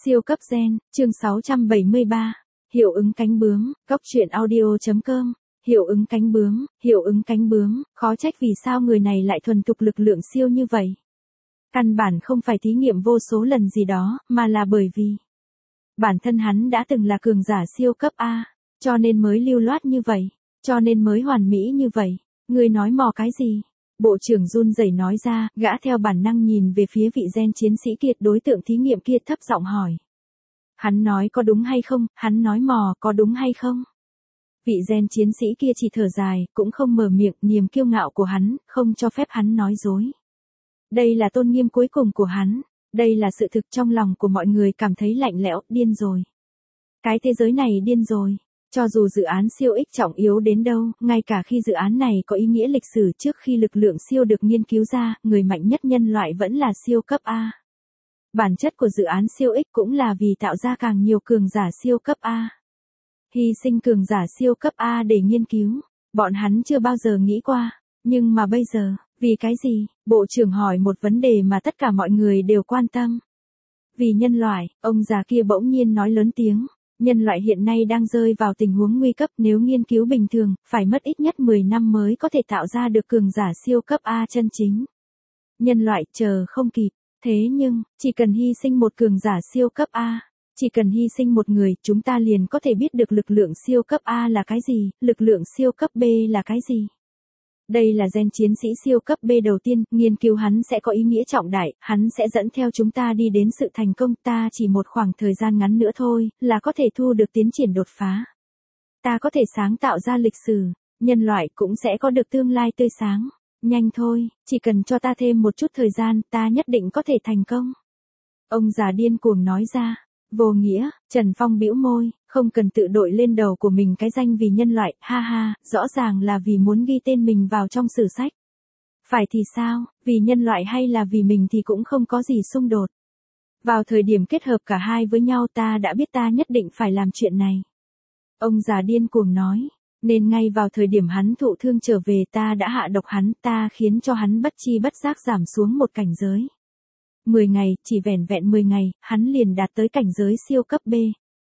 Siêu cấp gen, chương 673. Hiệu ứng cánh bướm, góc truyện audio.com. Hiệu ứng cánh bướm, khó trách vì sao người này lại thuần thục lực lượng siêu như vậy. Căn bản không phải thí nghiệm vô số lần gì đó, mà là bởi vì bản thân hắn đã từng là cường giả siêu cấp A, cho nên mới lưu loát như vậy, cho nên mới hoàn mỹ như vậy. Ngươi nói mò cái gì? Bộ trưởng run rẩy nói ra, gã theo bản năng nhìn về phía vị gen chiến sĩ kia, đối tượng thí nghiệm kia thấp giọng hỏi. Hắn nói có đúng hay không, hắn nói mò có đúng hay không? Vị gen chiến sĩ kia chỉ thở dài, cũng không mở miệng, niềm kiêu ngạo của hắn, không cho phép hắn nói dối. Đây là tôn nghiêm cuối cùng của hắn, đây là sự thực trong lòng của mọi người cảm thấy lạnh lẽo, điên rồi. Cái thế giới này điên rồi. Cho dù dự án siêu ích trọng yếu đến đâu, ngay cả khi dự án này có ý nghĩa lịch sử trước khi lực lượng siêu được nghiên cứu ra, người mạnh nhất nhân loại vẫn là siêu cấp A. Bản chất của dự án siêu ích cũng là vì tạo ra càng nhiều cường giả siêu cấp A. Hy sinh cường giả siêu cấp A để nghiên cứu, bọn hắn chưa bao giờ nghĩ qua, nhưng mà bây giờ, vì cái gì? Bộ trưởng hỏi một vấn đề mà tất cả mọi người đều quan tâm. Vì nhân loại, ông già kia bỗng nhiên nói lớn tiếng. Nhân loại hiện nay đang rơi vào tình huống nguy cấp, nếu nghiên cứu bình thường, phải mất ít nhất 10 năm mới có thể tạo ra được cường giả siêu cấp A chân chính. Nhân loại chờ không kịp, thế nhưng, chỉ cần hy sinh một cường giả siêu cấp A, chỉ cần hy sinh một người, chúng ta liền có thể biết được lực lượng siêu cấp A là cái gì, lực lượng siêu cấp B là cái gì. Đây là gen chiến sĩ siêu cấp B đầu tiên, nghiên cứu hắn sẽ có ý nghĩa trọng đại, hắn sẽ dẫn theo chúng ta đi đến sự thành công, ta chỉ một khoảng thời gian ngắn nữa thôi, là có thể thu được tiến triển đột phá. Ta có thể sáng tạo ra lịch sử, nhân loại cũng sẽ có được tương lai tươi sáng. Nhanh thôi, chỉ cần cho ta thêm một chút thời gian, ta nhất định có thể thành công. Ông già điên cuồng nói ra. Vô nghĩa, Trần Phong bĩu môi, không cần tự đội lên đầu của mình cái danh vì nhân loại, ha ha, rõ ràng là vì muốn ghi tên mình vào trong sử sách. Phải thì sao, vì nhân loại hay là vì mình thì cũng không có gì xung đột. Vào thời điểm kết hợp cả hai với nhau ta đã biết ta nhất định phải làm chuyện này. Ông già điên cuồng nói, nên ngay vào thời điểm hắn thụ thương trở về ta đã hạ độc hắn, ta khiến cho hắn bất chi bất giác giảm xuống một cảnh giới. 10 ngày, chỉ vẻn vẹn 10 ngày, hắn liền đạt tới cảnh giới siêu cấp B.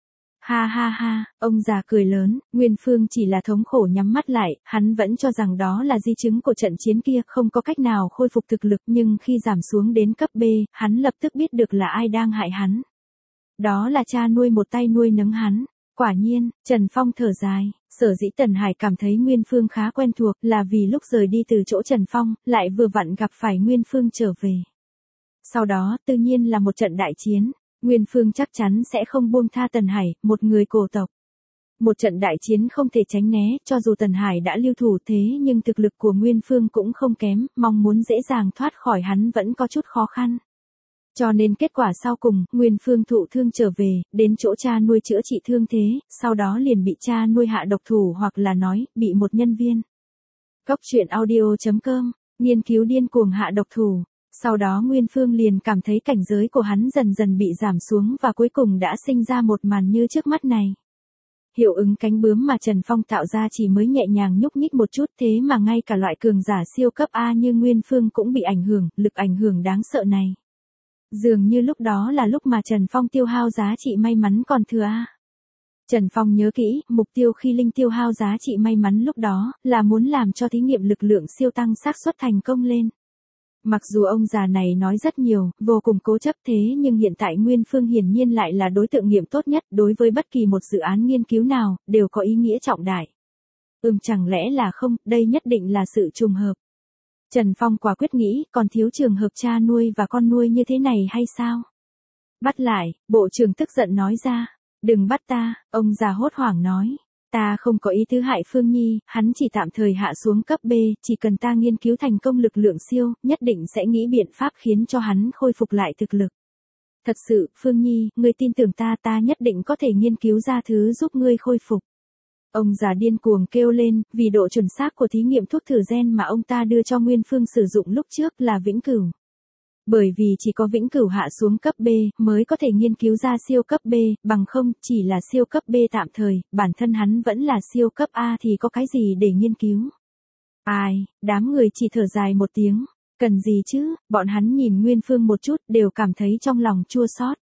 Ha ha ha, ông già cười lớn, Nguyên Phương chỉ là thống khổ nhắm mắt lại, hắn vẫn cho rằng đó là di chứng của trận chiến kia, không có cách nào khôi phục thực lực, nhưng khi giảm xuống đến cấp B, hắn lập tức biết được là ai đang hại hắn. Đó là cha nuôi một tay nuôi nấng hắn. Quả nhiên, Trần Phong thở dài, sở dĩ Tần Hải cảm thấy Nguyên Phương khá quen thuộc là vì lúc rời đi từ chỗ Trần Phong, lại vừa vặn gặp phải Nguyên Phương trở về. Sau đó, tự nhiên là một trận đại chiến, Nguyên Phương chắc chắn sẽ không buông tha Tần Hải, một người cổ tộc. Một trận đại chiến không thể tránh né, cho dù Tần Hải đã lưu thủ thế nhưng thực lực của Nguyên Phương cũng không kém, mong muốn dễ dàng thoát khỏi hắn vẫn có chút khó khăn. Cho nên kết quả sau cùng, Nguyên Phương thụ thương trở về, đến chỗ cha nuôi chữa trị thương thế, sau đó liền bị cha nuôi hạ độc thủ hoặc là nói, bị một nhân viên. Góc truyện audio.com, nghiên cứu điên cuồng hạ độc thủ. Sau đó Nguyên Phương liền cảm thấy cảnh giới của hắn dần dần bị giảm xuống và cuối cùng đã sinh ra một màn như trước mắt này. Hiệu ứng cánh bướm mà Trần Phong tạo ra chỉ mới nhẹ nhàng nhúc nhích một chút thế mà ngay cả loại cường giả siêu cấp A như Nguyên Phương cũng bị ảnh hưởng, lực ảnh hưởng đáng sợ này. Dường như lúc đó là lúc mà Trần Phong tiêu hao giá trị may mắn còn thừa A. Trần Phong nhớ kỹ, mục tiêu khi Linh tiêu hao giá trị may mắn lúc đó, là muốn làm cho thí nghiệm lực lượng siêu tăng xác suất thành công lên. Mặc dù ông già này nói rất nhiều, vô cùng cố chấp thế nhưng hiện tại Nguyên Phương hiển nhiên lại là đối tượng nghiệm tốt nhất đối với bất kỳ một dự án nghiên cứu nào, đều có ý nghĩa trọng đại. Chẳng lẽ là không, đây nhất định là sự trùng hợp. Trần Phong quả quyết nghĩ, còn thiếu trường hợp cha nuôi và con nuôi như thế này hay sao? Bắt lại, bộ trưởng tức giận nói ra. Đừng bắt ta, ông già hốt hoảng nói. Ta không có ý tứ hại Phương Nhi, hắn chỉ tạm thời hạ xuống cấp B, chỉ cần ta nghiên cứu thành công lực lượng siêu, nhất định sẽ nghĩ biện pháp khiến cho hắn khôi phục lại thực lực. Thật sự, Phương Nhi, ngươi tin tưởng ta, ta nhất định có thể nghiên cứu ra thứ giúp ngươi khôi phục. Ông già điên cuồng kêu lên, vì độ chuẩn xác của thí nghiệm thuốc thử gen mà ông ta đưa cho Nguyên Phương sử dụng lúc trước là vĩnh cửu. Bởi vì chỉ có vĩnh cửu hạ xuống cấp B, mới có thể nghiên cứu ra siêu cấp B, bằng không, chỉ là siêu cấp B tạm thời, bản thân hắn vẫn là siêu cấp A thì có cái gì để nghiên cứu. Ai, đám người chỉ thở dài một tiếng, cần gì chứ, bọn hắn nhìn Nguyên Phương một chút, đều cảm thấy trong lòng chua xót.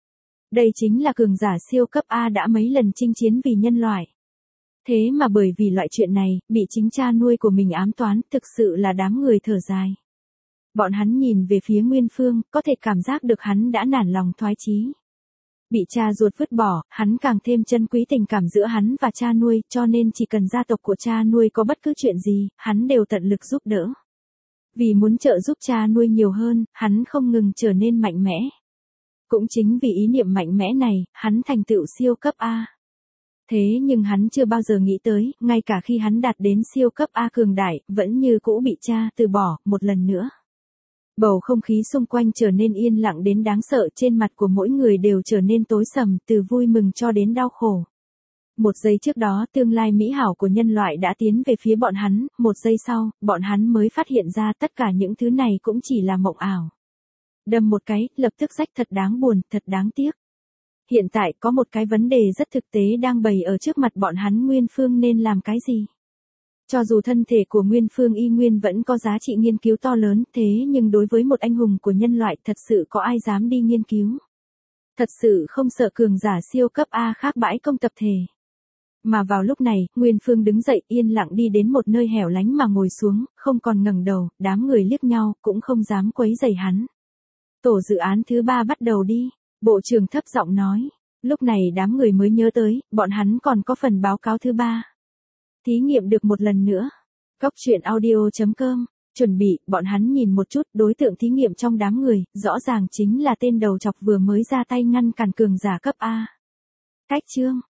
Đây chính là cường giả siêu cấp A đã mấy lần chinh chiến vì nhân loại. Thế mà bởi vì loại chuyện này, bị chính cha nuôi của mình ám toán, thực sự là đám người thở dài. Bọn hắn nhìn về phía Nguyên Phương, có thể cảm giác được hắn đã nản lòng thoái chí. Bị cha ruột vứt bỏ, hắn càng thêm trân quý tình cảm giữa hắn và cha nuôi, cho nên chỉ cần gia tộc của cha nuôi có bất cứ chuyện gì, hắn đều tận lực giúp đỡ. Vì muốn trợ giúp cha nuôi nhiều hơn, hắn không ngừng trở nên mạnh mẽ. Cũng chính vì ý niệm mạnh mẽ này, hắn thành tựu siêu cấp A. Thế nhưng hắn chưa bao giờ nghĩ tới, ngay cả khi hắn đạt đến siêu cấp A cường đại, vẫn như cũ bị cha từ bỏ, một lần nữa. Bầu không khí xung quanh trở nên yên lặng đến đáng sợ, trên mặt của mỗi người đều trở nên tối sầm, từ vui mừng cho đến đau khổ. Một giây trước đó, tương lai mỹ hảo của nhân loại đã tiến về phía bọn hắn, một giây sau, bọn hắn mới phát hiện ra tất cả những thứ này cũng chỉ là mộng ảo. Đâm một cái, lập tức rách, thật đáng buồn, thật đáng tiếc. Hiện tại có một cái vấn đề rất thực tế đang bày ở trước mặt bọn hắn, Nguyên Phương nên làm cái gì? Cho dù thân thể của Nguyên Phương y nguyên vẫn có giá trị nghiên cứu to lớn, thế nhưng đối với một anh hùng của nhân loại thật sự có ai dám đi nghiên cứu? Thật sự không sợ cường giả siêu cấp A khác bãi công tập thể. Mà vào lúc này, Nguyên Phương đứng dậy yên lặng đi đến một nơi hẻo lánh mà ngồi xuống, không còn ngẩng đầu, đám người liếc nhau, cũng không dám quấy rầy hắn. Tổ dự án thứ 3 bắt đầu đi, bộ trưởng thấp giọng nói. Lúc này đám người mới nhớ tới, bọn hắn còn có phần báo cáo thứ 3. Thí nghiệm được một lần nữa. Góc truyện audio.com, chuẩn bị, bọn hắn nhìn một chút, đối tượng thí nghiệm trong đám người, rõ ràng chính là tên đầu chọc vừa mới ra tay ngăn cản cường giả cấp A. Cách chương.